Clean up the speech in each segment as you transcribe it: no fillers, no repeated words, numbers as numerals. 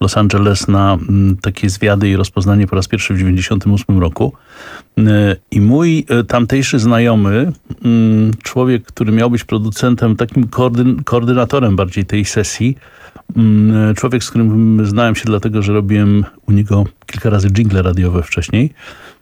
Los Angeles na takie zwiady i rozpoznanie po raz pierwszy w 1998 roku. I mój tamtejszy znajomy, człowiek, który miał być producentem, takim koordynatorem bardziej tej sesji, człowiek, z którym znałem się dlatego, że robiłem u niego kilka razy dżingle radiowe wcześniej,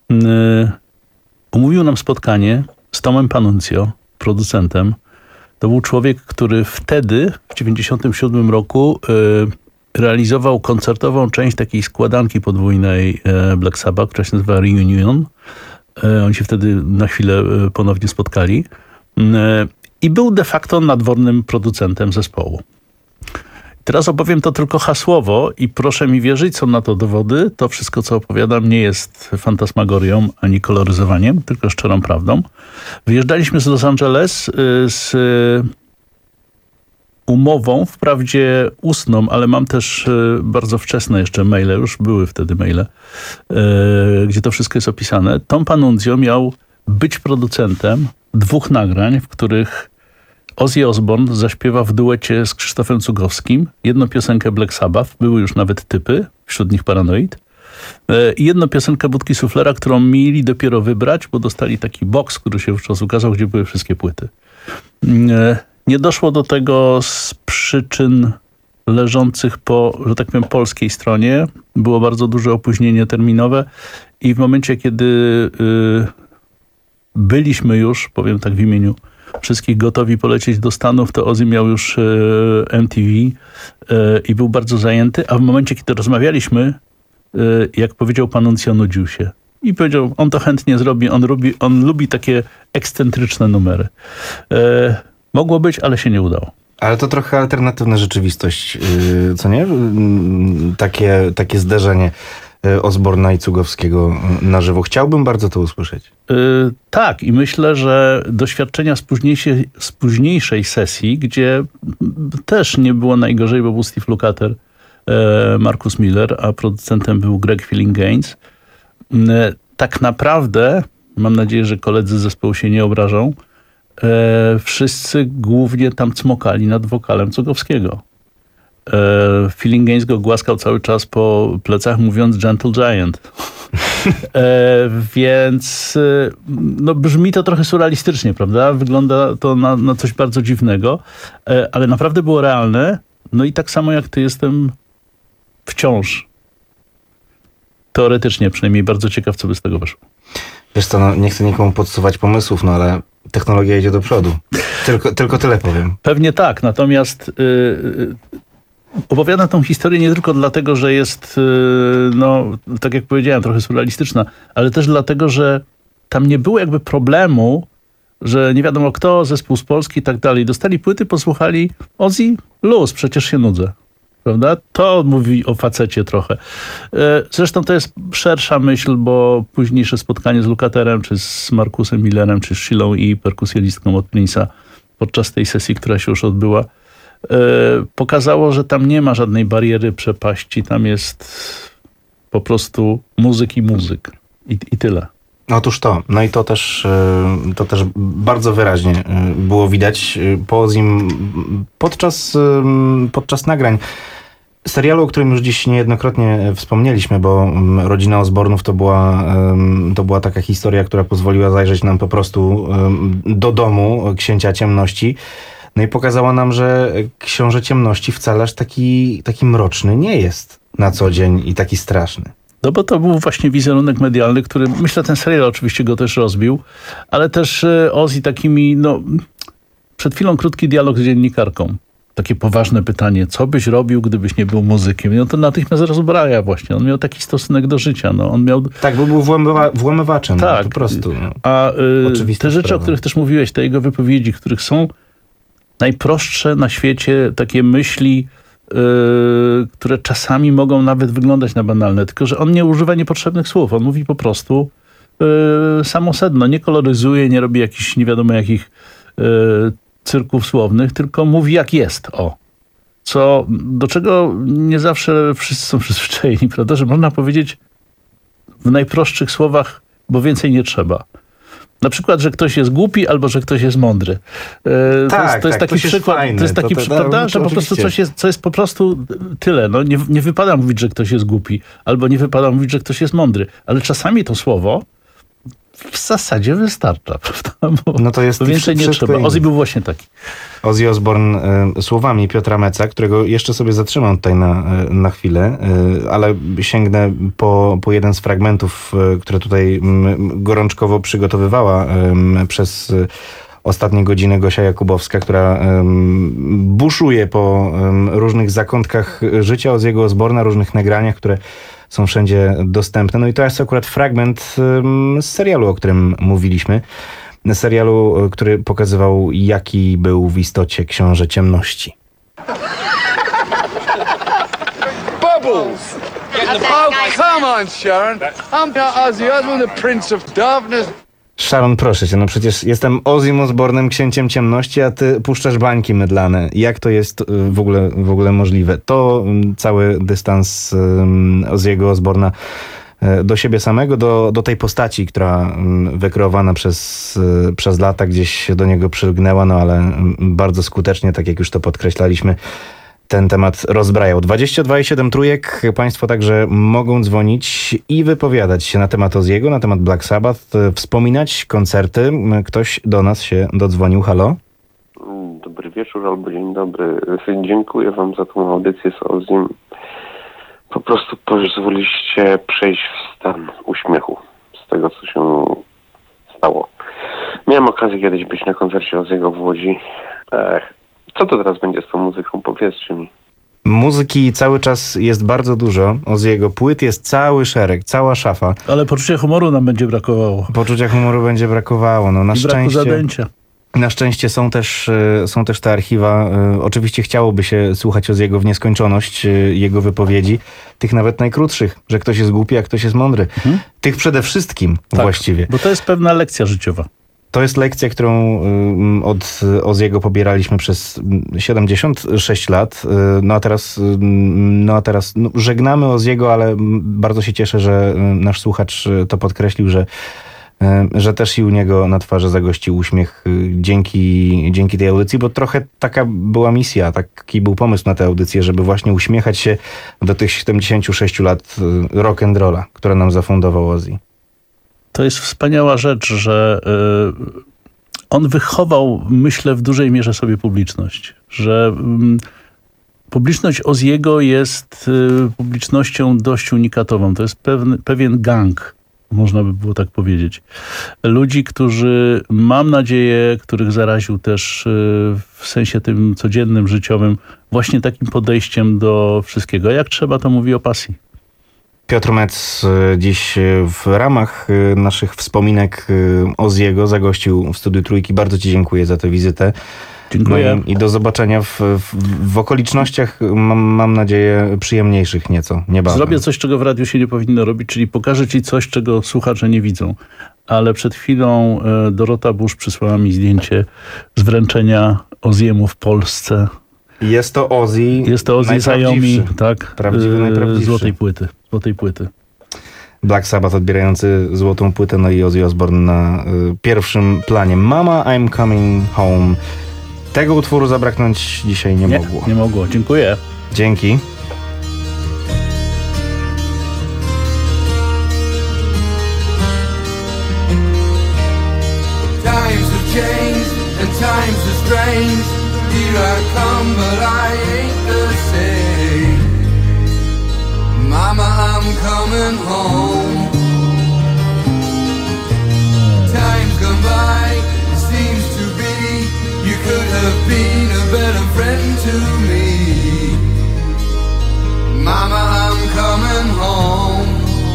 umówił nam spotkanie z Tomem Panunzio, producentem. To był człowiek, który wtedy, w 1997 roku, realizował koncertową część takiej składanki podwójnej Black Sabbath, która się nazywa Reunion. Oni się wtedy na chwilę ponownie spotkali. I był de facto nadwornym producentem zespołu. Teraz opowiem to tylko hasłowo i proszę mi wierzyć, są na to dowody. To wszystko, co opowiadam, nie jest fantasmagorią ani koloryzowaniem, tylko szczerą prawdą. Wyjeżdżaliśmy z Los Angeles z umową, wprawdzie ustną, ale mam też bardzo wczesne jeszcze maile, już były wtedy maile, gdzie to wszystko jest opisane. Tom Panunzio miał być producentem 2 nagrań, w których Ozzy Osbourne zaśpiewa w duecie z Krzysztofem Cugowskim jedną piosenkę Black Sabbath, były już nawet typy, wśród nich Paranoid, i jedną piosenkę Budki Suflera, którą mieli dopiero wybrać, bo dostali taki box, który się wówczas ukazał, gdzie były wszystkie płyty. Nie doszło do tego z przyczyn leżących po, że tak powiem, polskiej stronie. Było bardzo duże opóźnienie terminowe i w momencie, kiedy byliśmy już, powiem tak w imieniu wszystkich, gotowi polecieć do Stanów, to Ozzy miał już MTV i był bardzo zajęty, a w momencie, kiedy rozmawialiśmy, jak powiedział Panunzio, nudził się. I powiedział, on to chętnie zrobi, on lubi takie ekscentryczne numery. Mogło być, ale się nie udało. Ale to trochę alternatywna rzeczywistość, co nie? Takie zderzenie Osborna i Cugowskiego na żywo. Chciałbym bardzo to usłyszeć. Tak, i myślę, że doświadczenia z późniejszej sesji, gdzie też nie było najgorzej, bo był Steve Lukather, Marcus Miller, a producentem był Greg Filling-Gaines. Tak naprawdę, mam nadzieję, że koledzy z zespołu się nie obrażą, wszyscy głównie tam cmokali nad wokalem Cugowskiego. Filling-Gaines go głaskał cały czas po plecach, mówiąc Gentle Giant. Więc no, brzmi to trochę surrealistycznie, prawda? Wygląda to na coś bardzo dziwnego, ale naprawdę było realne. No i tak samo jak ty, jestem wciąż teoretycznie przynajmniej bardzo ciekaw, co by z tego wyszło. Wiesz co, no, nie chcę nikomu podsuwać pomysłów, no ale technologia idzie do przodu. Tylko tyle powiem. Pewnie tak, natomiast opowiadam tą historię nie tylko dlatego, że jest, no, tak jak powiedziałem, trochę surrealistyczna, ale też dlatego, że tam nie było jakby problemu, że nie wiadomo kto, zespół z Polski i tak dalej. Dostali płyty, posłuchali, Ozzy, luz, przecież się nudzę. Prawda? To mówi o facecie trochę. Zresztą to jest szersza myśl, bo późniejsze spotkanie z Lukatherem, czy z Marcusem Millerem, czy z Sheilą i perkusjonistką od Prince'a podczas tej sesji, która się już odbyła, pokazało, że tam nie ma żadnej bariery, przepaści. Tam jest po prostu muzyk i muzyk. I tyle. Otóż to. No i to też bardzo wyraźnie było widać po Ozzym podczas nagrań serialu, o którym już dziś niejednokrotnie wspomnieliśmy, bo Rodzina Osbornów to była taka historia, która pozwoliła zajrzeć nam po prostu do domu Księcia Ciemności. No i pokazała nam, że Książę Ciemności wcale aż taki mroczny nie jest na co dzień i taki straszny. No bo to był właśnie wizerunek medialny, który, myślę, ten serial oczywiście go też rozbił, ale też Ozzy takimi, no, przed chwilą krótki dialog z dziennikarką. Takie poważne pytanie, co byś robił, gdybyś nie był muzykiem? No to natychmiast rozbraja właśnie. On miał taki stosunek do życia. No, on miał... Tak, bo był włamywaczem. Tak. Po prostu. No. A te rzeczy, o których też mówiłeś, te jego wypowiedzi, których są najprostsze na świecie, takie myśli, które czasami mogą nawet wyglądać na banalne, tylko że on nie używa niepotrzebnych słów. On mówi po prostu samo sedno. Nie koloryzuje, nie robi jakichś nie wiadomo jakich cyrków słownych, tylko mówi jak jest. Do czego nie zawsze wszyscy są przyzwyczajeni, prawda? Że można powiedzieć w najprostszych słowach, bo więcej nie trzeba. Na przykład, że ktoś jest głupi albo że ktoś jest mądry. To jest taki przykład, fajne. to jest taki prawda, że po prostu coś jest, co jest po prostu tyle. No, nie wypada mówić, że ktoś jest głupi, albo nie wypada mówić, że ktoś jest mądry. Ale czasami to słowo w zasadzie wystarcza, prawda? Bo to jest więcej nie trzeba. Ozzy był właśnie taki. Ozzy Osbourne słowami Piotra Meca, którego jeszcze sobie zatrzymam tutaj na chwilę, ale sięgnę po jeden z fragmentów, które tutaj gorączkowo przygotowywała przez ostatnie godziny Gosia Jakubowska, która buszuje po różnych zakątkach życia Ozzy'ego Osbourne'a, różnych nagraniach, które są wszędzie dostępne. No i to jest akurat fragment z serialu, o którym mówiliśmy. Serialu, który pokazywał, jaki był w istocie Książę Ciemności. Bubbles! Oh, come on, Sharon. I'm not Ozzy Osbourne, the Prince of Darkness. Sharon, proszę cię, no przecież jestem Ozzym Osbournem, księciem ciemności, a ty puszczasz bańki mydlane. Jak to jest w ogóle możliwe? To cały dystans Ozzy'ego Osbourna do siebie samego, do tej postaci, która wykreowana przez lata gdzieś się do niego przylgnęła, no ale bardzo skutecznie, tak jak już to podkreślaliśmy, ten temat rozbrajał. 22,7 trójek. Państwo także mogą dzwonić i wypowiadać się na temat Ozzy'ego, na temat Black Sabbath, wspominać koncerty. Ktoś do nas się dodzwonił. Halo? Dobry wieczór albo dzień dobry. Dziękuję wam za tą audycję z Ozzym. Po prostu pozwoliście przejść w stan uśmiechu z tego, co się stało. Miałem okazję kiedyś być na koncercie Ozzy'ego w Łodzi. Co to teraz będzie z tą muzyką? Powiedzcie mi. Muzyki cały czas jest bardzo dużo. Ozzy'ego płyt jest cały szereg, cała szafa. Ale poczucia humoru nam będzie brakowało. Poczucia humoru będzie brakowało. No, I braku zadęcia. Na szczęście są też te archiwa. Oczywiście chciałoby się słuchać Ozzy'ego w nieskończoność, jego wypowiedzi. Tych nawet najkrótszych, że ktoś jest głupi, a ktoś jest mądry. Tych przede wszystkim właściwie. Bo to jest pewna lekcja życiowa. To jest lekcja, którą od Ozzy'ego pobieraliśmy przez 76 lat. No a teraz żegnamy Ozzy'ego, ale bardzo się cieszę, że nasz słuchacz to podkreślił, że też i u niego na twarzy zagościł uśmiech dzięki tej audycji, bo trochę taka była misja, taki był pomysł na tę audycję, żeby właśnie uśmiechać się do tych 76 lat rock'n'rolla, które nam zafundował Ozzy. To jest wspaniała rzecz, że on wychował, myślę, w dużej mierze sobie publiczność. Że publiczność Ozzy'ego jest publicznością dość unikatową. To jest pewien gang, można by było tak powiedzieć. Ludzi, którzy, mam nadzieję, których zaraził też w sensie tym codziennym, życiowym, właśnie takim podejściem do wszystkiego. Jak trzeba, to mówi o pasji. Piotr Metz dziś w ramach naszych wspominek Ozzy'ego zagościł w Studiu Trójki. Bardzo ci dziękuję za tę wizytę. Dziękuję. No i do zobaczenia w okolicznościach, mam nadzieję, przyjemniejszych nieco, niebawem. Zrobię coś, czego w radiu się nie powinno robić, czyli pokażę ci coś, czego słuchacze nie widzą. Ale przed chwilą Dorota Busz przysłała mi zdjęcie z wręczenia Ozzy'emu w Polsce. Jest to Ozzy Zajomi, tak? Prawdziwy, najprawdziwszy. Złotej płyty. Black Sabbath odbierający złotą płytę, no i Ozzy Osbourne na pierwszym planie. Mama, I'm Coming Home. Tego utworu zabraknąć dzisiaj nie mogło. Nie mogło. Dziękuję. Dzięki. Times have changed and times are strange. Here I come, but I ain't the same. Mama, I'm coming home. Time's gone by, it seems to be. You could have been a better friend to me. Mama, I'm coming home.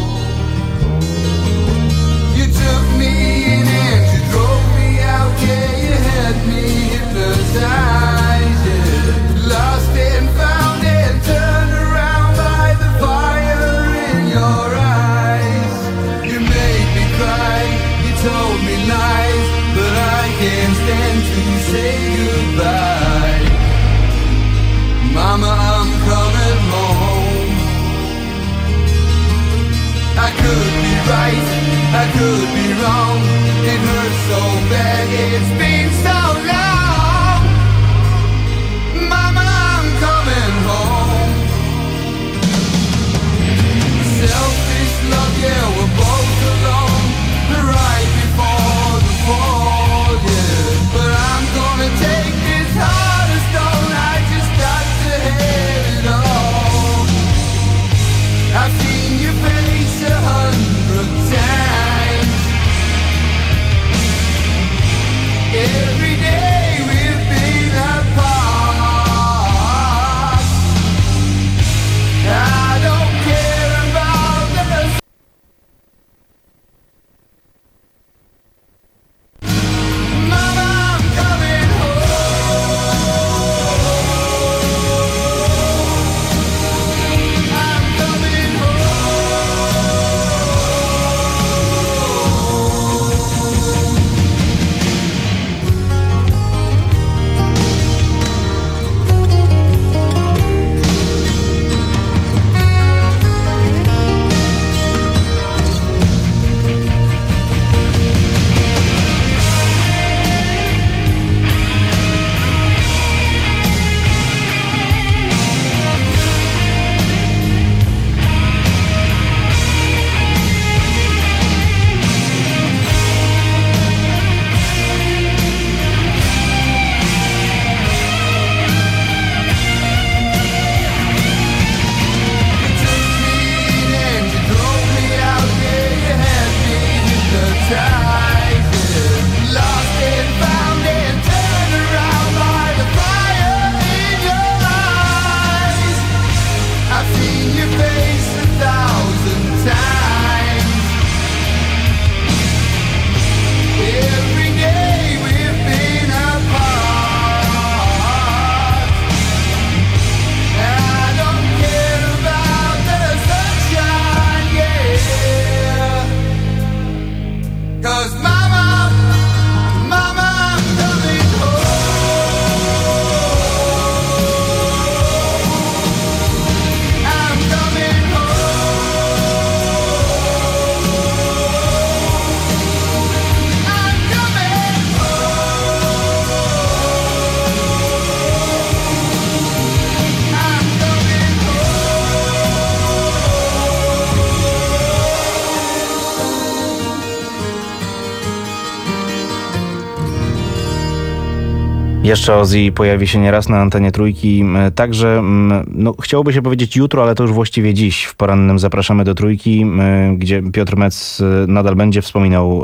You took me in and you drove me out. Yeah, you had me hypnotized. Yeah. Lost and found and turned around by the fire in your eyes. Jeszcze Ozzy pojawi się nieraz na antenie Trójki. Także, no, chciałoby się powiedzieć jutro, ale to już właściwie dziś. W porannym zapraszamy do Trójki, gdzie Piotr Metz nadal będzie wspominał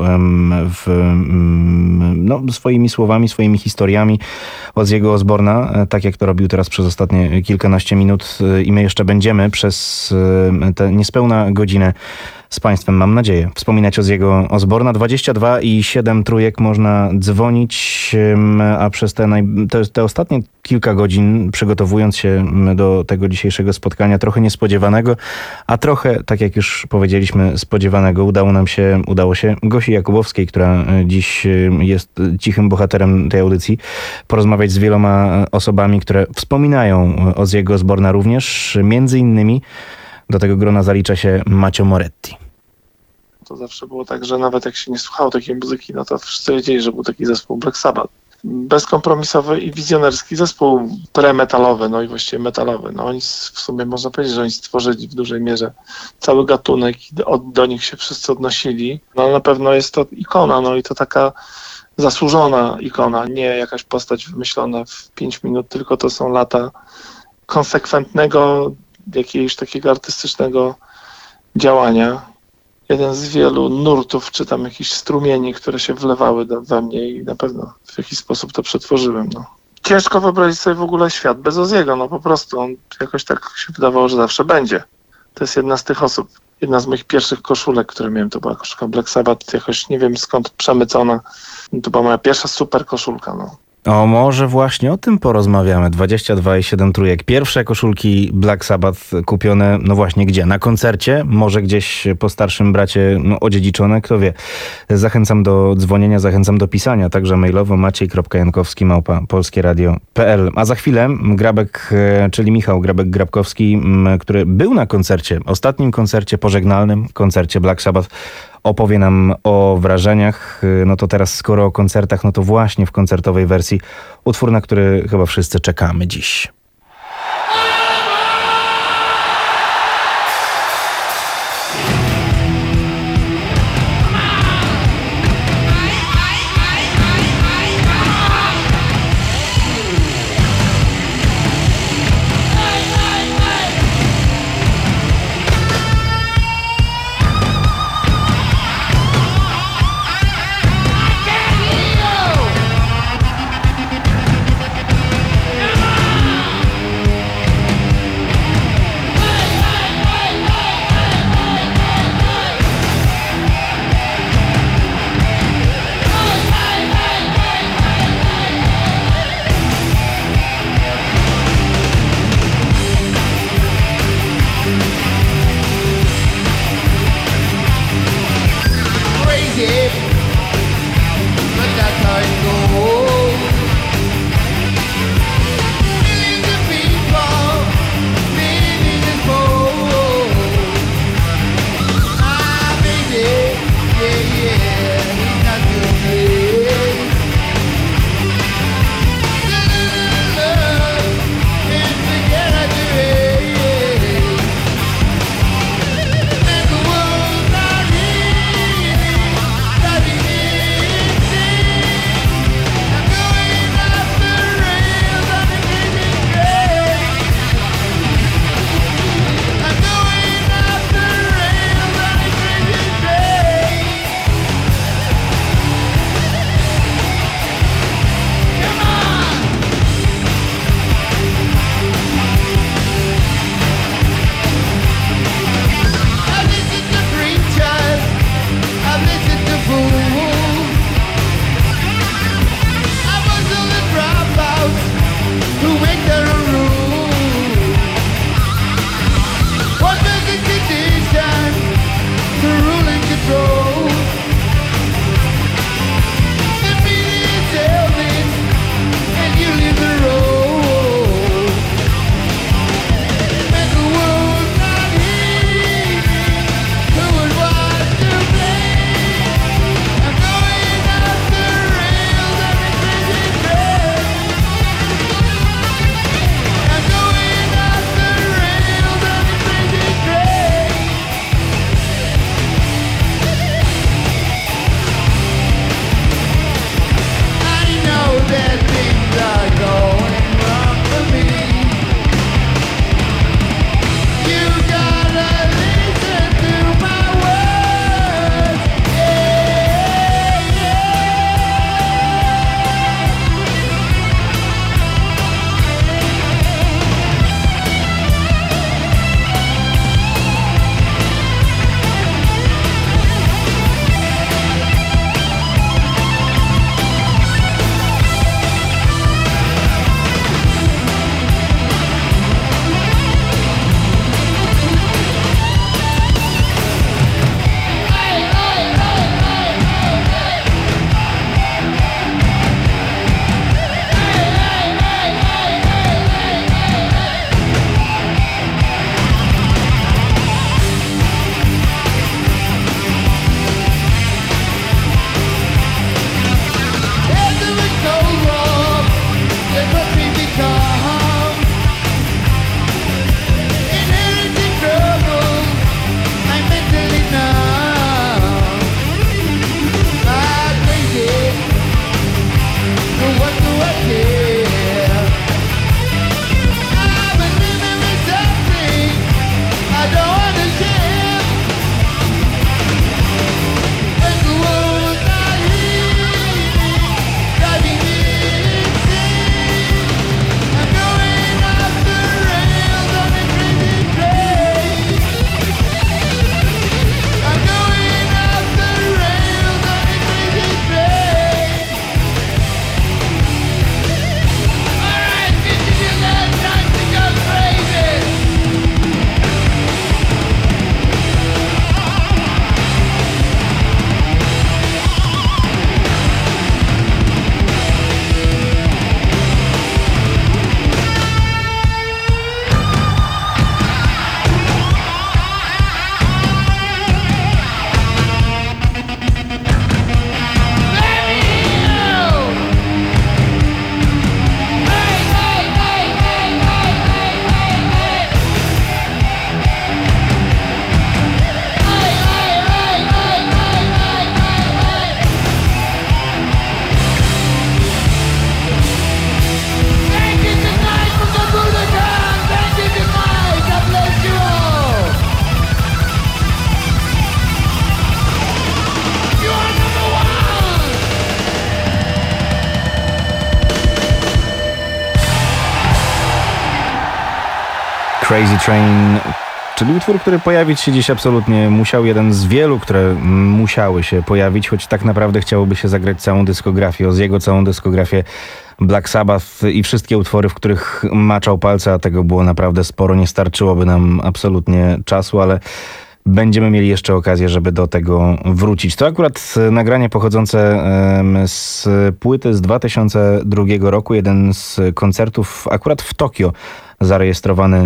swoimi słowami, swoimi historiami Ozzy'ego Osborna, tak jak to robił teraz przez ostatnie kilkanaście minut. I my jeszcze będziemy przez tę niespełna godzinę z Państwem, mam nadzieję, wspominać Ozzy'ego Osborna. 22 i 7 trójek można dzwonić, a przez te ostatnie kilka godzin, przygotowując się do tego dzisiejszego spotkania, trochę niespodziewanego, a trochę, tak jak już powiedzieliśmy, spodziewanego, udało się Gosi Jakubowskiej, która dziś jest cichym bohaterem tej audycji, porozmawiać z wieloma osobami, które wspominają Ozzy'ego Osborna również, między innymi do tego grona zalicza się Macio Moretti. To zawsze było tak, że nawet jak się nie słuchało takiej muzyki, no to wszyscy wiedzieli, że był taki zespół Black Sabbath. Bezkompromisowy i wizjonerski zespół pre-metalowy, no i właściwie metalowy. No oni w sumie można powiedzieć, że oni stworzyli w dużej mierze cały gatunek i do nich się wszyscy odnosili. No ale na pewno jest to ikona, no i to taka zasłużona ikona, nie jakaś postać wymyślona w 5 minut, tylko to są lata konsekwentnego, jakiegoś takiego artystycznego działania. Jeden z wielu nurtów, czy tam jakichś strumieni, które się wlewały we mnie i na pewno w jakiś sposób to przetworzyłem. No. Ciężko wyobrazić sobie w ogóle świat bez Ozzy'ego, no po prostu on jakoś tak się wydawało, że zawsze będzie. To jest jedna z tych osób, jedna z moich pierwszych koszulek, które miałem, to była koszulka Black Sabbath, jakoś nie wiem skąd przemycona. To była moja pierwsza super koszulka, no. O, może właśnie o tym porozmawiamy. 22 i 7 trójek. Pierwsze koszulki Black Sabbath kupione, no właśnie gdzie? Na koncercie? Może gdzieś po starszym bracie odziedziczone? Kto wie. Zachęcam do dzwonienia, zachęcam do pisania, także mailowo maciej.jankowski@polskieradio.pl. A za chwilę Grabek, czyli Michał Grabek-Grabkowski, który był na koncercie, ostatnim koncercie pożegnalnym, koncercie Black Sabbath, opowie nam o wrażeniach. No to teraz, skoro o koncertach, no to właśnie w koncertowej wersji utwór, na który chyba wszyscy czekamy dziś. Crazy Train, czyli utwór, który pojawić się dziś absolutnie musiał, jeden z wielu, które musiały się pojawić, choć tak naprawdę chciałoby się zagrać całą dyskografię, Ozzy'ego całą dyskografię Black Sabbath i wszystkie utwory, w których maczał palce, a tego było naprawdę sporo, nie starczyłoby nam absolutnie czasu, ale będziemy mieli jeszcze okazję, żeby do tego wrócić. To akurat nagranie pochodzące z płyty z 2002 roku, jeden z koncertów akurat w Tokio zarejestrowany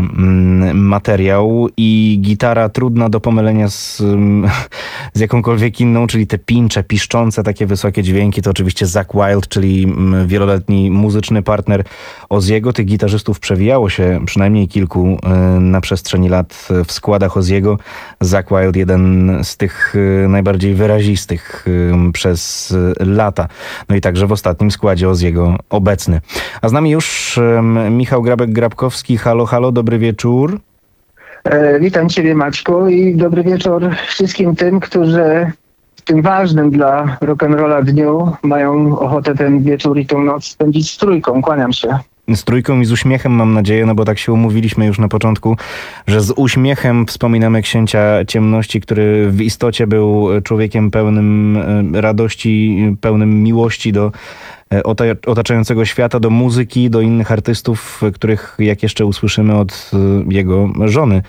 materiał i gitara trudna do pomylenia z jakąkolwiek inną, czyli te pincze, piszczące, takie wysokie dźwięki, to oczywiście Zakk Wylde, czyli wieloletni muzyczny partner Ozzy'ego. Tych gitarzystów przewijało się przynajmniej kilku na przestrzeni lat w składach Ozzy'ego. Zakk Wylde jeden z tych najbardziej wyrazistych przez lata. No i także w ostatnim składzie Ozzy'ego obecny. A z nami już Michał Grabek-Grabkowski. Halo, halo, dobry wieczór. Witam Ciebie, Maćku, i dobry wieczór wszystkim tym, którzy w tym ważnym dla rock'n'rolla dniu mają ochotę ten wieczór i tą noc spędzić z trójką. Kłaniam się. Z trójką i z uśmiechem, mam nadzieję, no bo tak się umówiliśmy już na początku, że z uśmiechem wspominamy księcia ciemności, który w istocie był człowiekiem pełnym radości, pełnym miłości do otaczającego świata, do muzyki, do innych artystów, których, jak jeszcze usłyszymy od jego żony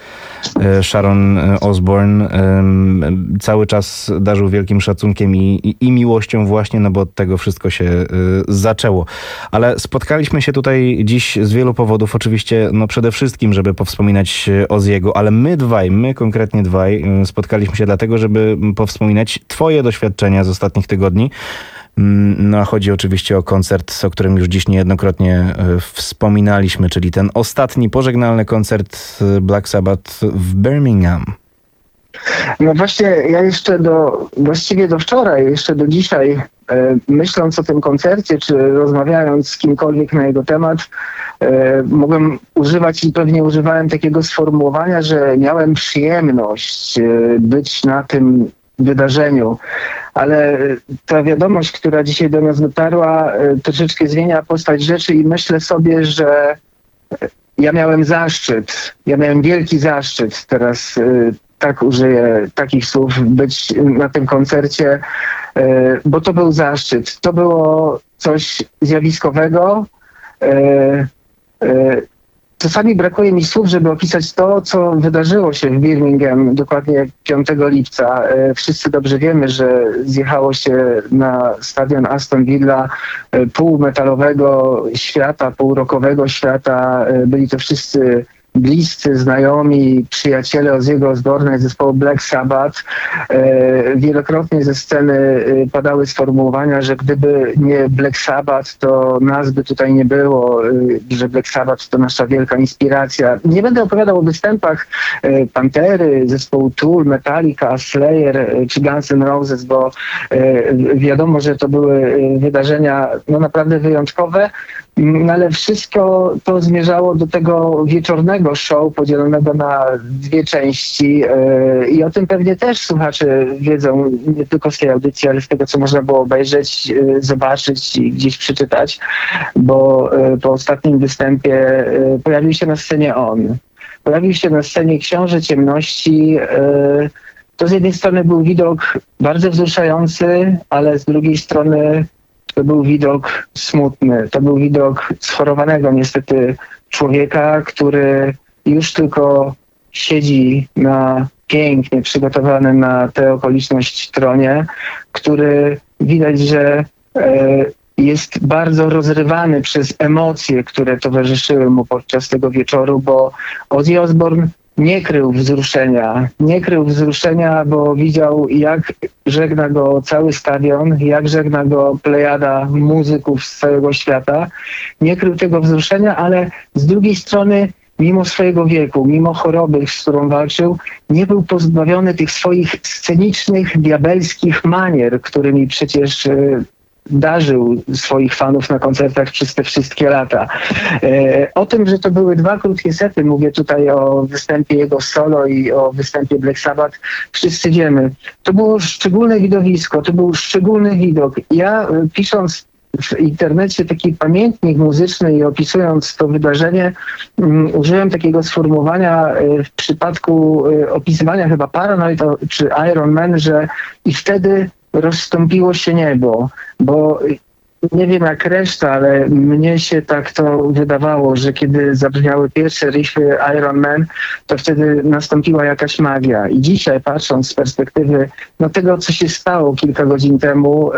Sharon Osbourne, cały czas darzył wielkim szacunkiem i miłością właśnie, no bo od tego wszystko się zaczęło. Ale spotkaliśmy się tutaj dziś z wielu powodów, oczywiście, no przede wszystkim, żeby powspominać Ozzy'ego, ale my konkretnie dwaj, spotkaliśmy się dlatego, żeby powspominać twoje doświadczenia z ostatnich tygodni. No a chodzi oczywiście o koncert, o którym już dziś niejednokrotnie wspominaliśmy, czyli ten ostatni pożegnalny koncert Black Sabbath w Birmingham. No właśnie, ja jeszcze właściwie do wczoraj, jeszcze do dzisiaj, myśląc o tym koncercie, czy rozmawiając z kimkolwiek na jego temat, mogłem używać i pewnie używałem takiego sformułowania, że miałem przyjemność być na tym wydarzeniu. Ale ta wiadomość, która dzisiaj do nas dotarła, troszeczkę zmienia postać rzeczy i myślę sobie, że ja miałem wielki zaszczyt, teraz tak użyję takich słów, być na tym koncercie, bo to był zaszczyt. To było coś zjawiskowego. Czasami brakuje mi słów, żeby opisać to, co wydarzyło się w Birmingham dokładnie 5 lipca. Wszyscy dobrze wiemy, że zjechało się na stadion Aston Villa pół metalowego świata, pół rockowego świata. Byli to wszyscy bliscy, znajomi, przyjaciele Ozzy'ego Osbourne'a z zespołu Black Sabbath. Wielokrotnie ze sceny padały sformułowania, że gdyby nie Black Sabbath, to nas by tutaj nie było, że Black Sabbath to nasza wielka inspiracja. Nie będę opowiadał o występach Pantery, zespołu Tool, Metallica, Slayer czy Guns N' Roses, bo wiadomo, że to były wydarzenia no naprawdę wyjątkowe, ale wszystko to zmierzało do tego wieczornego show podzielonego na dwie części i o tym pewnie też słuchacze wiedzą, nie tylko z tej audycji, ale z tego, co można było obejrzeć, zobaczyć i gdzieś przeczytać, bo po ostatnim występie pojawił się na scenie on. Pojawił się na scenie Książę Ciemności. To z jednej strony był widok bardzo wzruszający, ale z drugiej strony to był widok smutny. To był widok schorowanego niestety człowieka, który już tylko siedzi na pięknie przygotowanym na tę okoliczność tronie, który widać, że jest bardzo rozrywany przez emocje, które towarzyszyły mu podczas tego wieczoru, bo Ozzy Osbourne nie krył wzruszenia, bo widział, jak żegna go cały stadion, jak żegna go plejada muzyków z całego świata. Nie krył tego wzruszenia, ale z drugiej strony, mimo swojego wieku, mimo choroby, z którą walczył, nie był pozbawiony tych swoich scenicznych, diabelskich manier, którymi przecież darzył swoich fanów na koncertach przez te wszystkie lata. O tym, że to były dwa krótkie sety, mówię tutaj o występie jego solo i o występie Black Sabbath, wszyscy wiemy. To było szczególne widowisko, to był szczególny widok. Ja pisząc w internecie taki pamiętnik muzyczny i opisując to wydarzenie, użyłem takiego sformułowania w przypadku opisywania chyba Paranoid czy Iron Man, że i wtedy rozstąpiło się niebo, bo nie wiem jak reszta, ale mnie się tak to wydawało, że kiedy zabrzmiały pierwsze riffy Iron Man, to wtedy nastąpiła jakaś magia. I dzisiaj, patrząc z perspektywy tego, co się stało kilka godzin temu,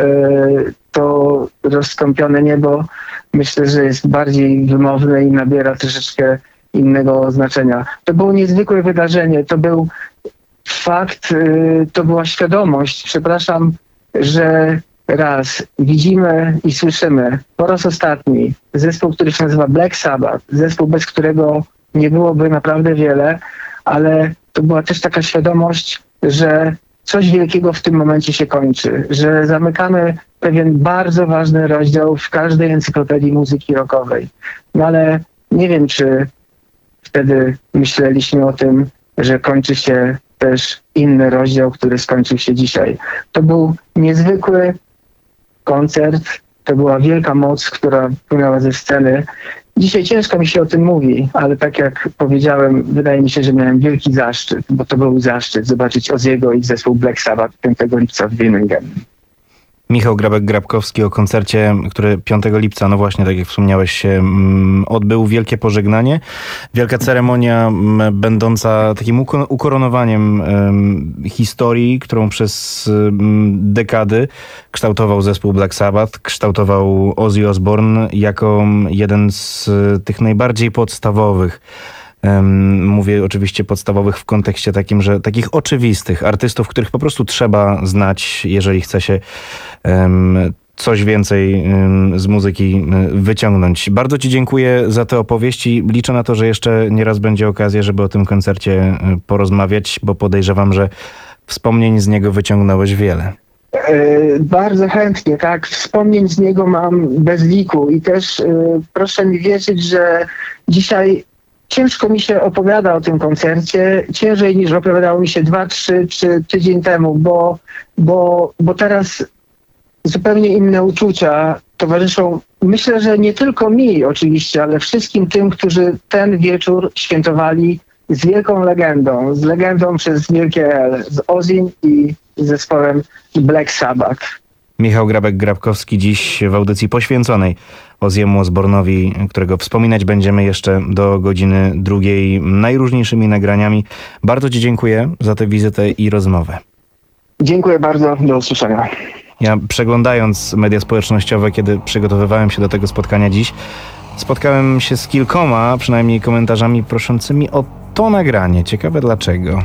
to rozstąpione niebo myślę, że jest bardziej wymowne i nabiera troszeczkę innego znaczenia. To było niezwykłe wydarzenie, to był fakt, to była świadomość. Przepraszam, że raz widzimy i słyszymy po raz ostatni zespół, który się nazywa Black Sabbath, zespół, bez którego nie byłoby naprawdę wiele, ale to była też taka świadomość, że coś wielkiego w tym momencie się kończy, że zamykamy pewien bardzo ważny rozdział w każdej encyklopedii muzyki rockowej. No ale nie wiem, czy wtedy myśleliśmy o tym, że kończy się też inny rozdział, który skończył się dzisiaj. To był niezwykły koncert, to była wielka moc, która płynęła ze sceny. Dzisiaj ciężko mi się o tym mówi, ale tak jak powiedziałem, wydaje mi się, że miałem wielki zaszczyt, bo to był zaszczyt zobaczyć Ozziego i zespół Black Sabbath 5 lipca w Birmingham. Michał Grabek-Grabkowski o koncercie, który 5 lipca, no właśnie, tak jak wspomniałeś, się odbył. Wielkie pożegnanie, wielka ceremonia będąca takim ukoronowaniem historii, którą przez dekady kształtował zespół Black Sabbath, kształtował Ozzy Osbourne jako jeden z tych najbardziej podstawowych, mówię oczywiście podstawowych w kontekście takim, że takich oczywistych artystów, których po prostu trzeba znać, jeżeli chce się coś więcej z muzyki wyciągnąć. Bardzo Ci dziękuję za te opowieści. Liczę na to, że jeszcze nieraz będzie okazja, żeby o tym koncercie porozmawiać, bo podejrzewam, że wspomnień z niego wyciągnąłeś wiele. Bardzo chętnie, tak. Wspomnień z niego mam bez liku i też proszę mi wierzyć, że dzisiaj ciężko mi się opowiada o tym koncercie, ciężej niż opowiadało mi się 2, 3 czy tydzień temu, bo teraz zupełnie inne uczucia towarzyszą, myślę, że nie tylko mi oczywiście, ale wszystkim tym, którzy ten wieczór świętowali z wielką legendą, z legendą przez wielkie L, z Ozzym i zespołem Black Sabbath. Michał Grabek-Grabkowski dziś w audycji poświęconej Ozziemu Osbourne'owi, którego wspominać będziemy jeszcze do godziny 2 najróżniejszymi nagraniami. Bardzo Ci dziękuję za tę wizytę i rozmowę. Dziękuję bardzo, do usłyszenia. Ja przeglądając media społecznościowe, kiedy przygotowywałem się do tego spotkania dziś, spotkałem się z kilkoma, przynajmniej komentarzami proszącymi o to nagranie. Ciekawe dlaczego.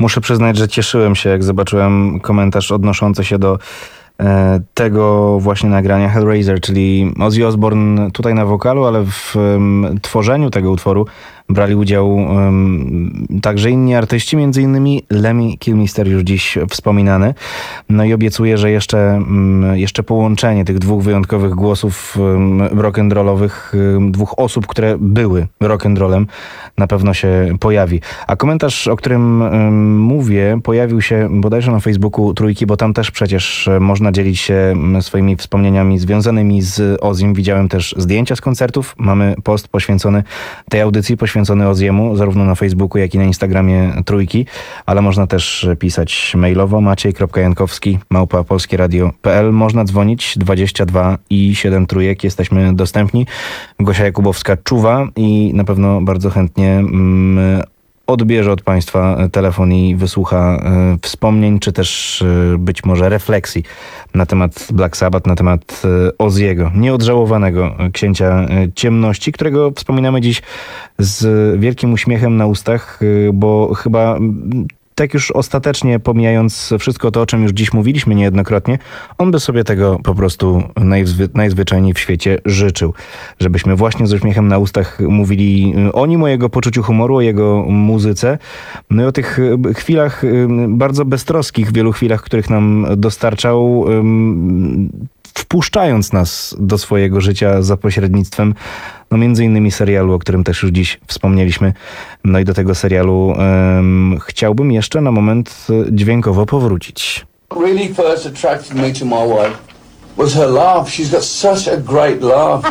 Muszę przyznać, że cieszyłem się, jak zobaczyłem komentarz odnoszący się do tego właśnie nagrania Hellraiser, czyli Ozzy Osbourne tutaj na wokalu, ale w tworzeniu tego utworu brali udział także inni artyści, między innymi Lemmy Kilmister, już dziś wspominany. No i obiecuję, że jeszcze połączenie tych dwóch wyjątkowych głosów rock'n'rollowych, dwóch osób, które były rock'n'rollem, na pewno się pojawi. A komentarz, o którym mówię, pojawił się bodajże na Facebooku Trójki, bo tam też przecież można dzielić się swoimi wspomnieniami związanymi z Ozzym. Widziałem też zdjęcia z koncertów. Mamy post poświęcony tej audycji, poświęcony Ozziemu, zarówno na Facebooku, jak i na Instagramie Trójki, ale można też pisać mailowo maciej.jankowski@polskieradio.pl. Można dzwonić 22 i 7 trójek. Jesteśmy dostępni. Gosia Jakubowska czuwa i na pewno bardzo chętnie odbierze od Państwa telefon i wysłucha wspomnień, czy też być może refleksji na temat Black Sabbath, na temat Ozziego, nieodżałowanego księcia ciemności, którego wspominamy dziś z wielkim uśmiechem na ustach, bo chyba tak już ostatecznie pomijając wszystko to, o czym już dziś mówiliśmy niejednokrotnie, on by sobie tego po prostu najzwyczajniej w świecie życzył. Żebyśmy właśnie z uśmiechem na ustach mówili o nim, o jego poczuciu humoru, o jego muzyce, no i o tych chwilach bardzo beztroskich, wielu chwilach, których nam dostarczał, wpuszczając nas do swojego życia za pośrednictwem no między innymi serialu, o którym też już dziś wspomnieliśmy. No i do tego serialu chciałbym jeszcze na moment dźwiękowo powrócić. What really first attracted me to my wife was her laugh. She's got such a great laugh.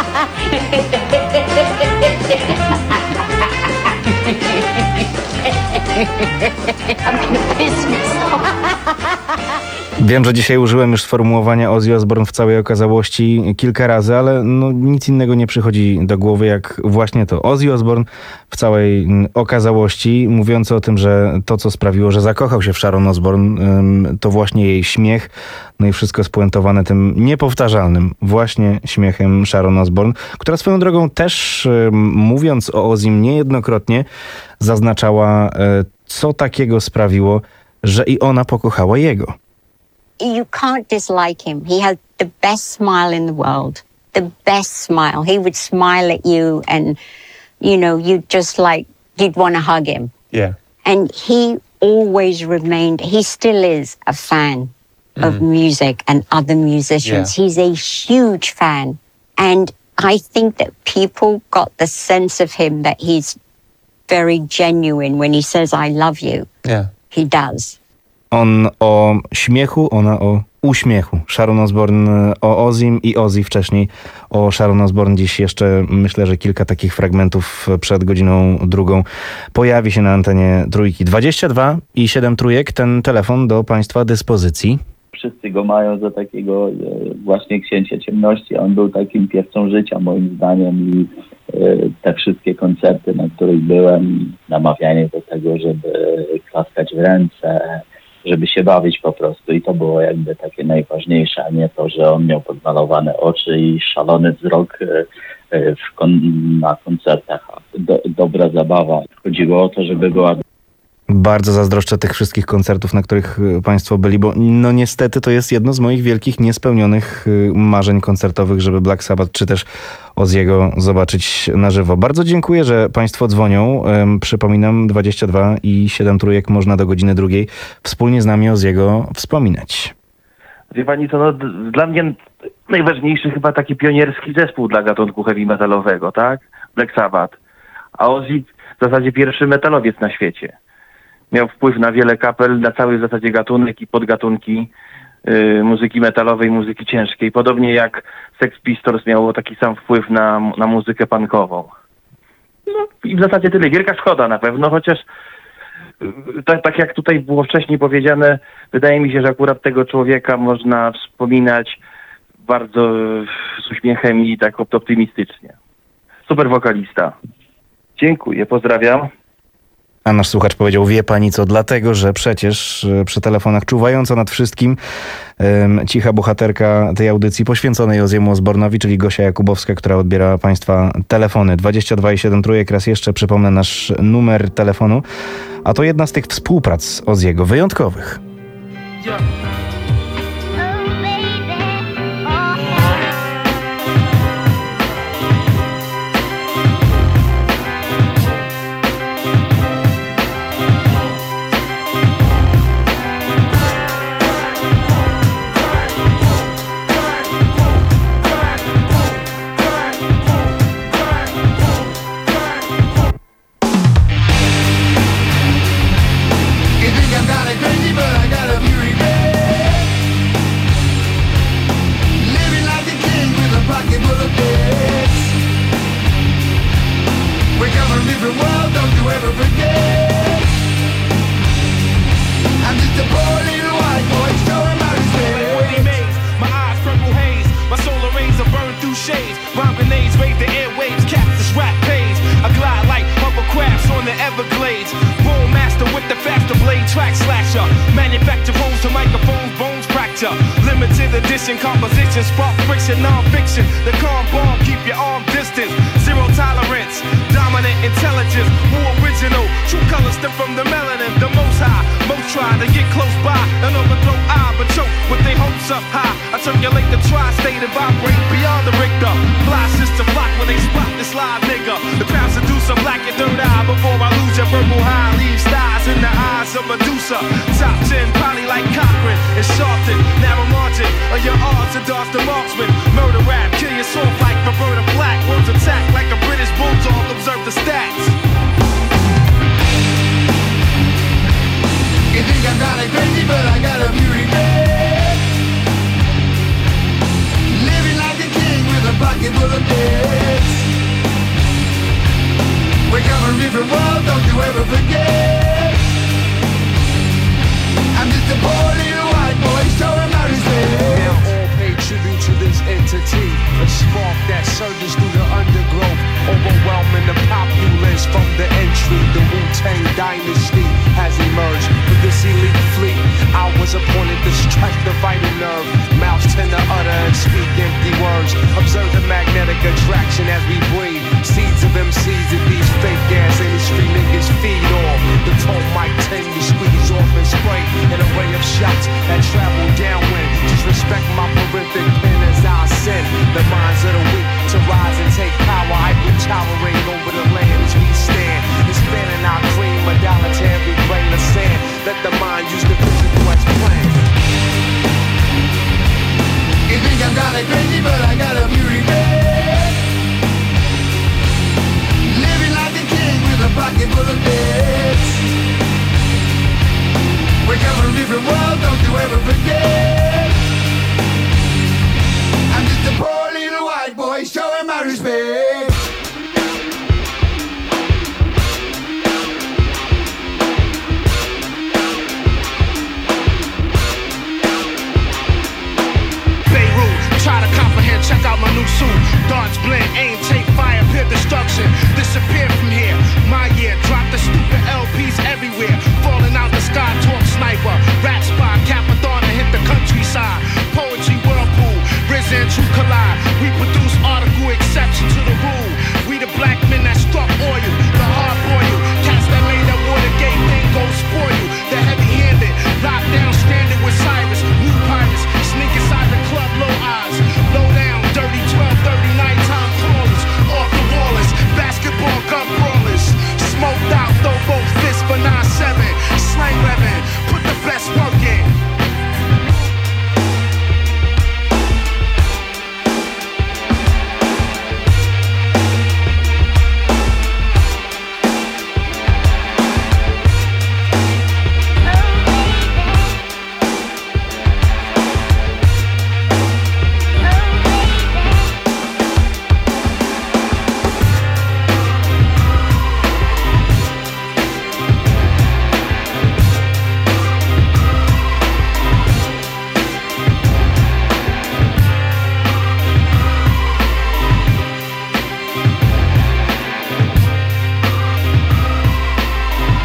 Wiem, że dzisiaj użyłem już sformułowania Ozzy Osbourne w całej okazałości kilka razy, ale no nic innego nie przychodzi do głowy jak właśnie to. Ozzy Osbourne w całej okazałości, mówiący o tym, że to, co sprawiło, że zakochał się w Sharon Osbourne, to właśnie jej śmiech, no i wszystko spuentowane tym niepowtarzalnym właśnie śmiechem Sharon Osbourne, która swoją drogą też, mówiąc o Ozzym niejednokrotnie, zaznaczała, co takiego sprawiło, że i ona pokochała jego. You can't dislike him. He had the best smile in the world. The best smile. He would smile at you and, you know, you'd just like, you'd want to hug him. Yeah. And he always remained, he still is a fan of music and other musicians. Yeah. He's a huge fan. And I think that people got the sense of him that he's very genuine when he says, I love you. Yeah. He does. On o śmiechu, ona o uśmiechu. Sharon Osbourne o Ozzym i Ozzy wcześniej o Sharon Osbourne. Dziś jeszcze myślę, że kilka takich fragmentów przed godziną 2 pojawi się na antenie Trójki. 22 i 7 trójek, ten telefon do Państwa dyspozycji. Wszyscy go mają za takiego właśnie księcia ciemności. On był takim piewcą życia moim zdaniem i te wszystkie koncerty, na których byłem, namawianie do tego, żeby klaskać w ręce, żeby się bawić po prostu i to było jakby takie najważniejsze, a nie to, że on miał podmalowane oczy i szalony wzrok na koncertach. Dobra zabawa. Chodziło o to, żeby była. Bardzo zazdroszczę tych wszystkich koncertów, na których Państwo byli, bo no niestety to jest jedno z moich wielkich niespełnionych marzeń koncertowych, żeby Black Sabbath czy też Ozziego zobaczyć na żywo. Bardzo dziękuję, że Państwo dzwonią. Przypominam, 22 i 7 trójek można do godziny 2 wspólnie z nami Ozziego wspominać. Wie pani co, no, dla mnie najważniejszy chyba taki pionierski zespół dla gatunku heavy metalowego, tak? Black Sabbath. A Ozzy w zasadzie pierwszy metalowiec na świecie. Miał wpływ na wiele kapel, na cały w zasadzie gatunek i podgatunki muzyki metalowej, muzyki ciężkiej. Podobnie jak Sex Pistols miało taki sam wpływ na muzykę punkową. No i w zasadzie tyle. Wielka szkoda na pewno, chociaż tak jak tutaj było wcześniej powiedziane, wydaje mi się, że akurat tego człowieka można wspominać bardzo z uśmiechem i tak optymistycznie. Super wokalista. Dziękuję, pozdrawiam. A nasz słuchacz powiedział, wie pani co, dlatego, że przecież przy telefonach czuwająca nad wszystkim cicha bohaterka tej audycji poświęconej Ozziemu Osbourne'owi, czyli Gosia Jakubowska, która odbiera Państwa telefony. 22 i 7 trójek, raz jeszcze przypomnę nasz numer telefonu. a to jedna z tych współprac Ozziego wyjątkowych. Limited edition composition, spark friction, non-fiction. The calm bomb, keep your arm distance. Zero tolerance, dominant intelligence. More original, true colors stem from the melanin. The most high, most try to get close by and overthrow I, but choke with their hopes up high. I circulate the tri-state and vibrate beyond the Richter. Fly sister flock when they spot this live nigga. The crowd seducer, black your third eye before I lose your verbal high. Leave stars in the eyes of Medusa. Top 10, probably like Cochran and Sharpton. Narrow margin of your odds and dodge the marksman. Murder rap, kill your soul like Roberta Flack. Words attack like a British bulldog, observe the stats. You think I'm kinda crazy, but I got a beauty bed. Living like a king with a pocket full of debts. We come from different worlds, don't you ever forget. I'm just a poor little white boy showing my respect. Now all pay tribute to this entity, a spark that surges through the undergrowth, overwhelming the populace from the entry. The Wu-Tang dynasty has emerged with this elite fleet. I was appointed to strike the vital nerve. Mouths tend to utter and speak empty words. Observe the magnetic attraction as we breathe. Seeds of MCs that these fake ass industry niggas feed on. The tone mic tend to squeeze off and spray an array of shots that travel downwind. Just respect my horrific pen as I ascend the minds of the weak to rise and take power. I will tolerate over the land as we stand. Expanding our cream, a dollar to every grain of sand. Let the mind use the vision quest plan. You think I'm kinda crazy, but I got a beauty bed. Living like a king with a pocket full of debts. We come from different worlds, don't you ever forget. I'm just a poor little white boy showing my respect. Try to comprehend, check out my new suit. Darts blend, aim, take fire, pure destruction. Disappear from here. My year, drop the stupid LPs everywhere. Falling out the sky, talk sniper. Rat spot, Capathon and hit the countryside. Poetry whirlpool, risen true collide. We produce article exception to the rule. We the black men that struck oil, the hard boil. Cats that made that Watergate thing go spoil you. The heavy-handed, locked down, stranded with Cyrus. New pirates, sneak inside the club, low eyes. Low down, dirty 12, 30 nighttime crawlers. Off the wallers, basketball gun brawlers. Smoked out, throw both fists for 9-7. Slang weapon, put the best work in.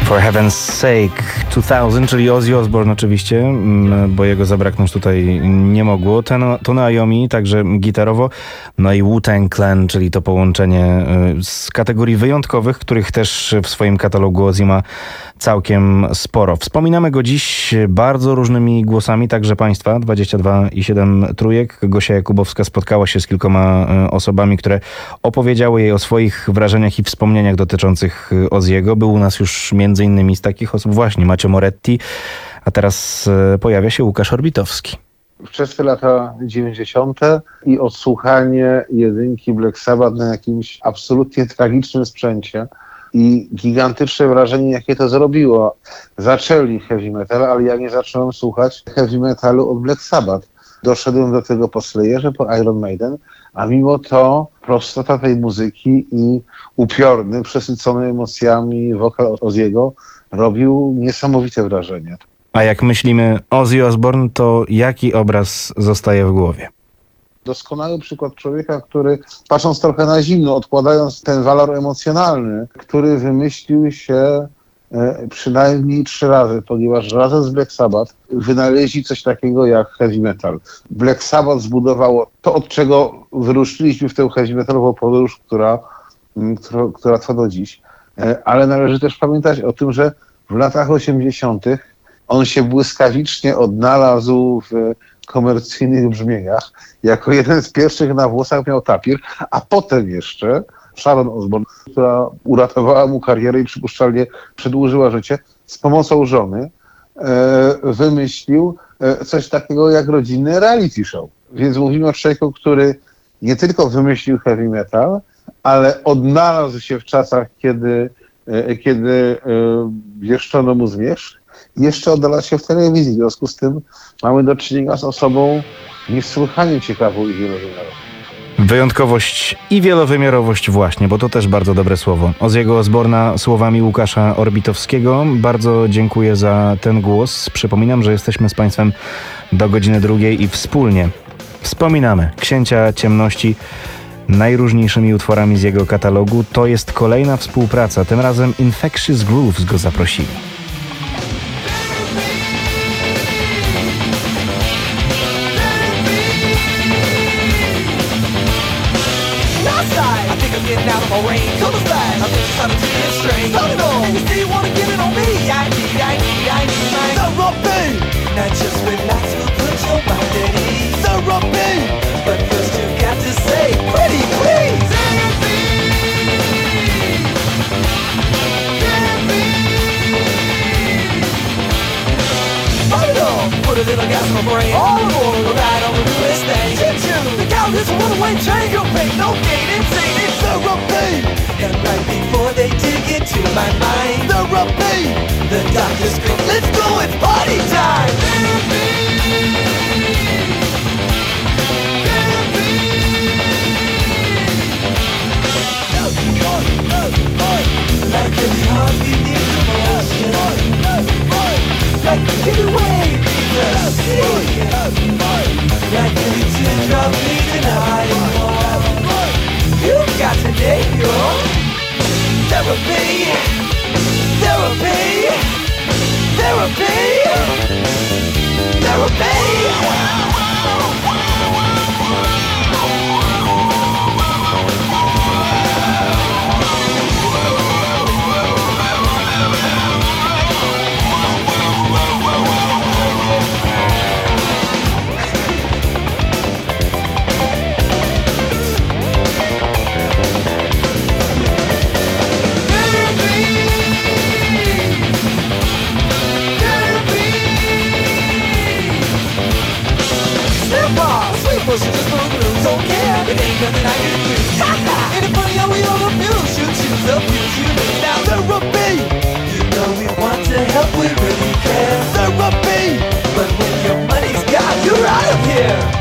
For Heaven's Sake 2000, czyli Ozzy Osbourne oczywiście, bo jego zabraknąć tutaj nie mogło. Tony Iommi, także gitarowo. No i Wu-Tang Clan, czyli to połączenie z kategorii wyjątkowych, których też w swoim katalogu Ozzy ma całkiem sporo. Wspominamy go dziś bardzo różnymi głosami, także Państwa, 22,7 trójek. Gosia Jakubowska spotkała się z kilkoma osobami, które opowiedziały jej o swoich wrażeniach i wspomnieniach dotyczących Ozzy'ego. Był u nas już między innymi z takich osób właśnie Macio Moretti, a teraz pojawia się Łukasz Orbitowski. Wczesne lata 90. i odsłuchanie jedynki Black Sabbath na jakimś absolutnie tragicznym sprzęcie i gigantyczne wrażenie, jakie to zrobiło. Zaczęli heavy metal, ale ja nie zacząłem słuchać heavy metalu od Black Sabbath. Doszedłem do tego po Slayerze, po Iron Maiden, a mimo to prostota tej muzyki i upiorny, przesycony emocjami wokal Ozzy'ego robił niesamowite wrażenie. A jak myślimy Ozzy Osbourne, to jaki obraz zostaje w głowie? Doskonały przykład człowieka, który patrząc trochę na zimno, odkładając ten walor emocjonalny, który wymyślił się przynajmniej 3 razy, ponieważ razem z Black Sabbath wynaleźli coś takiego jak heavy metal. Black Sabbath zbudowało to, od czego wyruszyliśmy w tę heavy metalową podróż, która trwa do dziś. Ale należy też pamiętać o tym, że w latach 80. on się błyskawicznie odnalazł w komercyjnych brzmieniach. Jako jeden z pierwszych na włosach miał tapir, a potem jeszcze Sharon Osbourne, która uratowała mu karierę i przypuszczalnie przedłużyła życie, z pomocą żony wymyślił coś takiego jak rodzinny reality show. Więc mówimy o człowieku, który nie tylko wymyślił heavy metal, ale odnalazł się w czasach, kiedy wieszczono mu zmierzch, i jeszcze odnalazł się w telewizji. W związku z tym mamy do czynienia z osobą niesłychanie ciekawą i wielowymiarową. Wyjątkowość i wielowymiarowość właśnie, bo to też bardzo dobre słowo. Ozzy'ego Osbourna słowami Łukasza Orbitowskiego. Bardzo dziękuję za ten głos. Przypominam, że jesteśmy z Państwem do godziny 2 i wspólnie wspominamy Księcia Ciemności najróżniejszymi utworami z jego katalogu. To jest kolejna współpraca. Tym razem Infectious Grooves go zaprosili. Getting out of my range, so the flash, I'm just trying to do it straight. Start it all, you still wanna get it on me? I need my therapy. Now just relax, we'll put your mind at ease. Therapy, but first you got to say, pretty please. Therapy. Start it all, put a little gas in my brain. All aboard, we'll ride on the newest thing. Choo-choo, the count is a one-way train. You'll pay no gain, insane. Therapy. And right before they dig into my mind, therapy. The doctor screams, let's go, it's party time. Therapy. Like a heartbeat in motion, like a hidden wave in the sea, like every teardrop needs an eye. You've got to name your therapy, therapy, therapy, therapy. She just no blue, don't care, it ain't nothing I can do. Ain't it funny how we all abuse you, choose abuse you. Now therapy, you know we want to help, we really care. Therapy, but when your money's gone, you're out of here.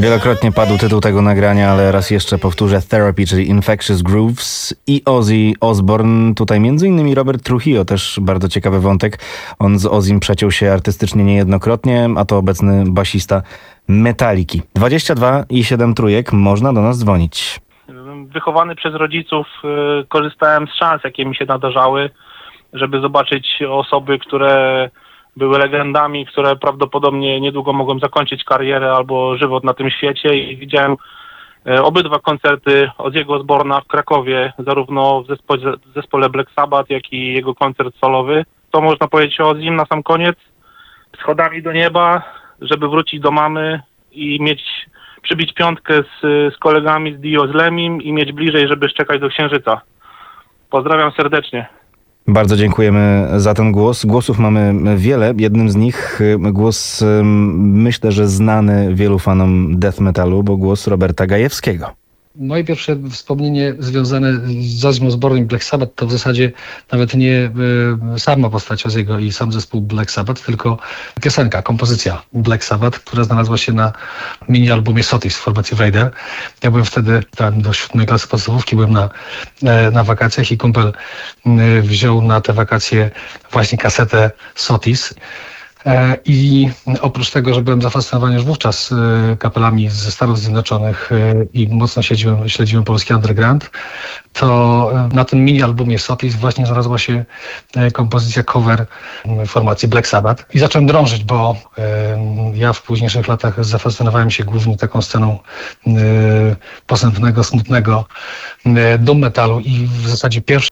Wielokrotnie padł tytuł tego nagrania, ale raz jeszcze powtórzę: Therapy, czyli Infectious Grooves i Ozzy Osbourne. Tutaj m.in. Robert Trujillo, też bardzo ciekawy wątek. On z Ozzym przeciął się artystycznie niejednokrotnie, a to obecny basista Metaliki. 22 i 7 trójek, można do nas dzwonić. Wychowany przez rodziców, korzystałem z szans, jakie mi się nadarzały, żeby zobaczyć osoby, które były legendami, które prawdopodobnie niedługo mogą zakończyć karierę albo żywot na tym świecie, i widziałem obydwa koncerty Ozzy'ego Osbourna w Krakowie, zarówno w zespole Black Sabbath, jak i jego koncert solowy. To można powiedzieć o Ozzym na sam koniec. Schodami do nieba, żeby wrócić do mamy i przybić piątkę z kolegami z Dio, z Lemim i mieć bliżej, żeby szczekać do Księżyca. Pozdrawiam serdecznie. Bardzo dziękujemy za ten głos. Głosów mamy wiele. Jednym z nich głos, myślę, że znany wielu fanom death metalu, bo głos Roberta Gajewskiego. Moje pierwsze wspomnienie związane z Ozzym Osbournem i Black Sabbath to w zasadzie nawet nie sama postać Ozzy'ego i sam zespół Black Sabbath, tylko piosenka, kompozycja Black Sabbath, która znalazła się na mini-albumie Sotis w formacji Raider. Ja byłem wtedy tam do 7 klasy podstawówki, byłem na wakacjach i kumpel wziął na te wakacje właśnie kasetę Sotis. I oprócz tego, że byłem zafascynowany już wówczas kapelami ze Stanów Zjednoczonych i mocno śledziłem polski underground, to na tym mini-albumie Sotis właśnie znalazła się kompozycja cover formacji Black Sabbath. I zacząłem drążyć, bo ja w późniejszych latach zafascynowałem się głównie taką sceną posępnego, smutnego doom metalu i w zasadzie pierwszy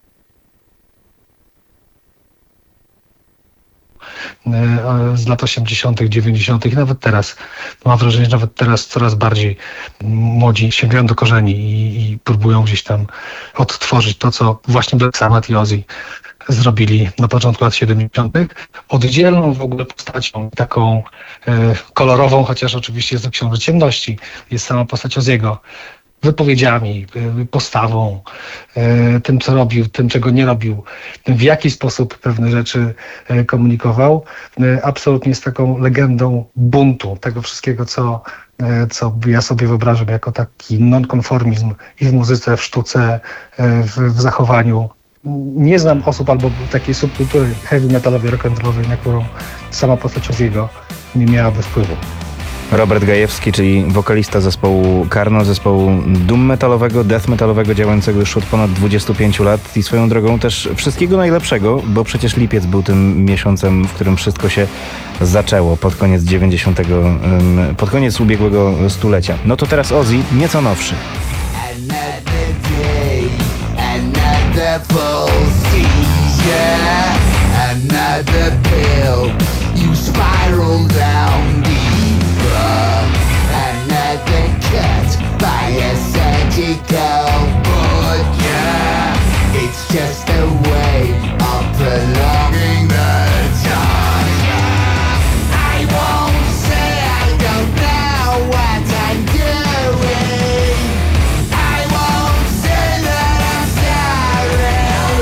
z lat 80., 90. i nawet teraz, mam wrażenie, że nawet teraz coraz bardziej młodzi sięgają do korzeni i próbują gdzieś tam odtworzyć to, co właśnie Black Sabbath i Ozzy zrobili na początku lat 70. Oddzielną w ogóle postacią, taką kolorową, chociaż oczywiście jest to Książę Ciemności, jest sama postać Ozzy'ego. Wypowiedziami, postawą, tym co robił, tym czego nie robił, w jaki sposób pewne rzeczy komunikował. Absolutnie jest taką legendą buntu, tego wszystkiego, co ja sobie wyobrażam jako taki nonkonformizm i w muzyce, w sztuce, w zachowaniu. Nie znam osób albo takiej subkultury heavy metalowej, rock'n'rollowej, na którą sama postać Ozzy'ego nie miałaby wpływu. Robert Gajewski, czyli wokalista zespołu Karno, zespołu doom metalowego, death metalowego działającego już od ponad 25 lat i swoją drogą też wszystkiego najlepszego, bo przecież lipiec był tym miesiącem, w którym wszystko się zaczęło pod koniec ubiegłego stulecia. No to teraz Ozzy, nieco nowszy. Another cut by a surgical board, yeah. It's just a way of prolonging the time. I won't say I don't know what I'm doing. I won't say that I'm sorry.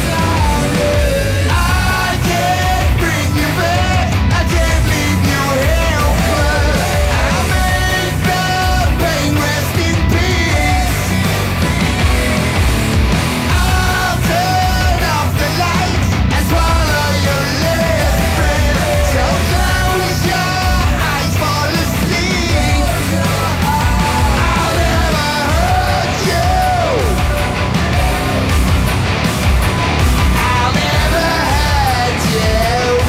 I can't bring you back. I can't leave you helpless. Rest in peace. I'll turn off the lights and swallow your last breath. So close your eyes, fall asleep. I'll never hurt you. I'll never hurt you.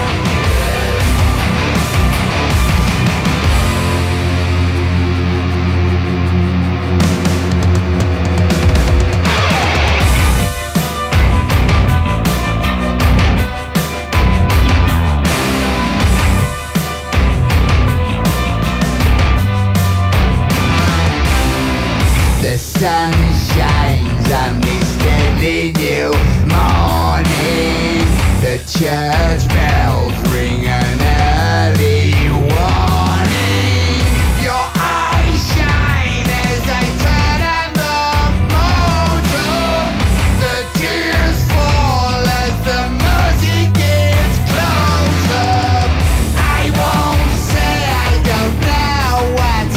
The sun shines on this deadly new morning. The church bells ring an early warning. Your eyes shine as I turn on the motor. The tears fall as the music gets closer. I won't say I don't know what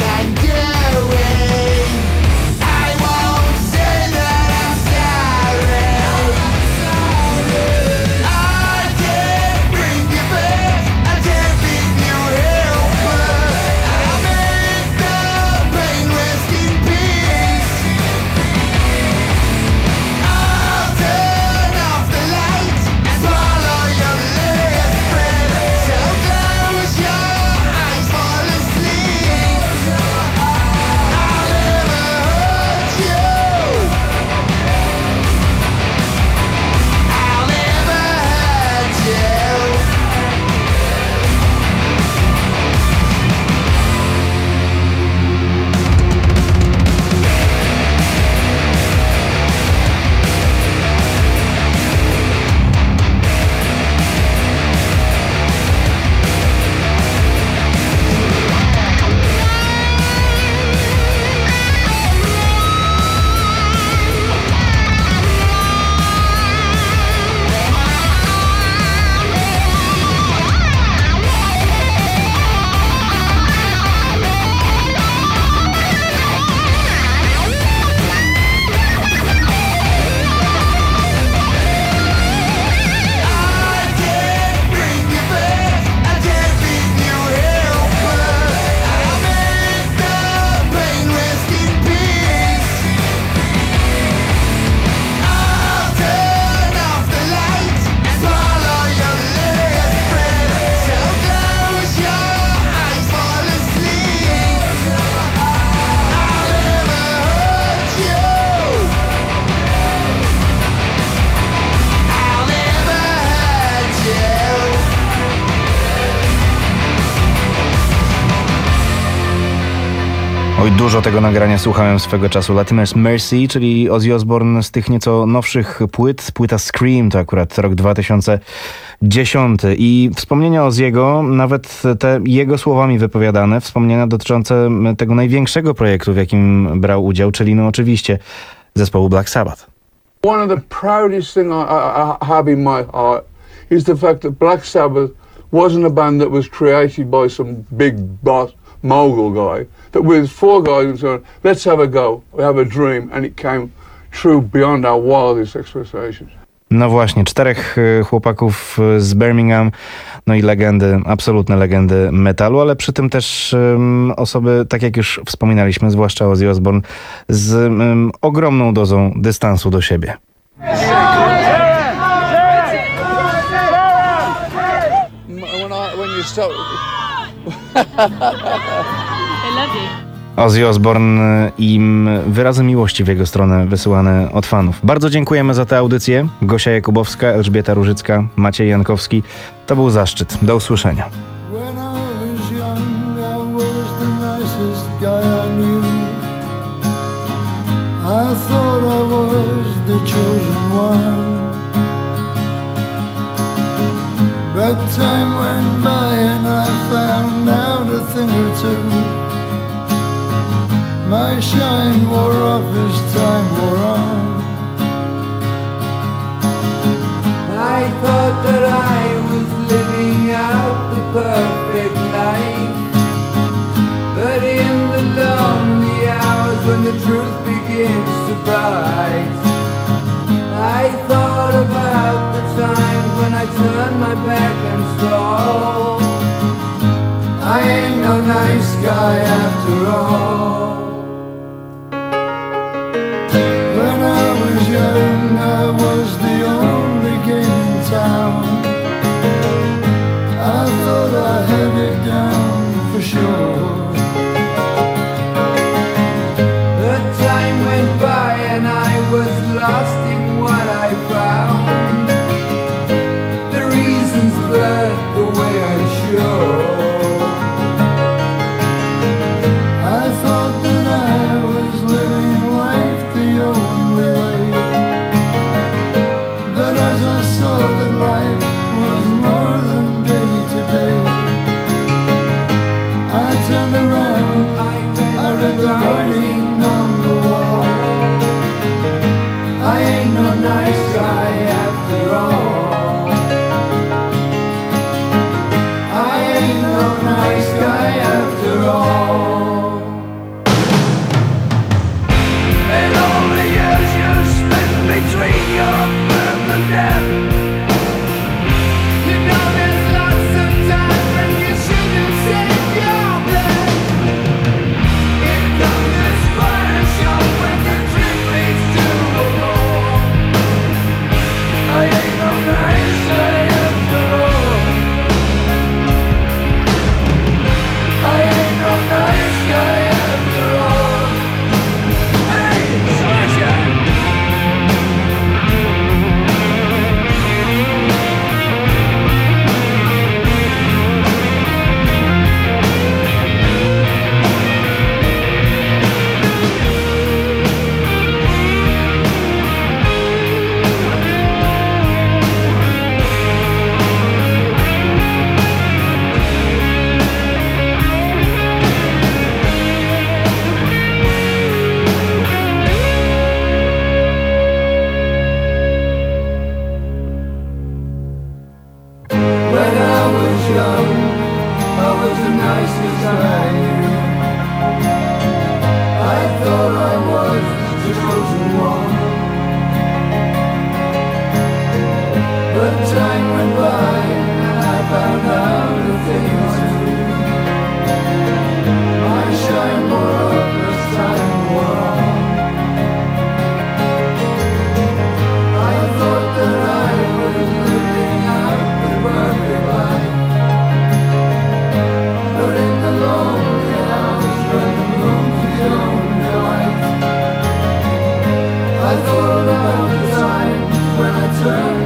Oj, dużo tego nagrania słuchałem swego czasu. Latimer's Mercy, czyli Ozzy Osbourne z tych nieco nowszych płyt. Płyta Scream to akurat rok 2010. I wspomnienia Ozzy'ego, nawet te jego słowami wypowiadane, wspomnienia dotyczące tego największego projektu, w jakim brał udział, czyli no oczywiście zespołu Black Sabbath. One of the proudest things I have in my heart is the fact that Black Sabbath wasn't a band that was created by some big boss, mogul guy. That was four guys and said, let's have a go, we have a dream, and it came true beyond our wildest expectations. No właśnie, 4 chłopaków z Birmingham, no i legendy, absolutne legendy metalu, ale przy tym też osoby, tak jak już wspominaliśmy, zwłaszcza Ozzy Osbourne, z ogromną dozą dystansu do siebie. Ozzy Osbourne i wyrazy miłości w jego stronę wysyłane od fanów. Bardzo dziękujemy za tę audycję. Gosia Jakubowska, Elżbieta Różycka, Maciej Jankowski. To był zaszczyt. Do usłyszenia. But time went by and I found out a thing or two. My shine wore off as time wore on. I thought that I was living out the perfect life, but in the lonely hours when the truth begins to bite, I thought about the times when I turned my back and stole. I ain't no nice guy after all. When I was young, I was the only game in town. I thought I had it down for sure. The time went by and I was lost in what I found. The reasons blurred the way I should. I thought that I was living life the only way, but as I saw that life was more than day to day, I turned around, I read the writing on the wall. I ain't no nice guy after all. I ain't no nice guy after all. And all the years you spent between your birth and death, you know there's lots of times when you should have saved your breath. Here comes this fire show when the trip leads to the wall. I ain't no nice guy after all. I ain't no nice guy after all. Hey, Slasher! When I was young, I was the nicest I knew. I thought I was the chosen one. But time went by and I found out a thing or two. My shine wore up as time wore on. I thought that I was living out the perfect life, but in the lonely hours when the moon's the only light, I thought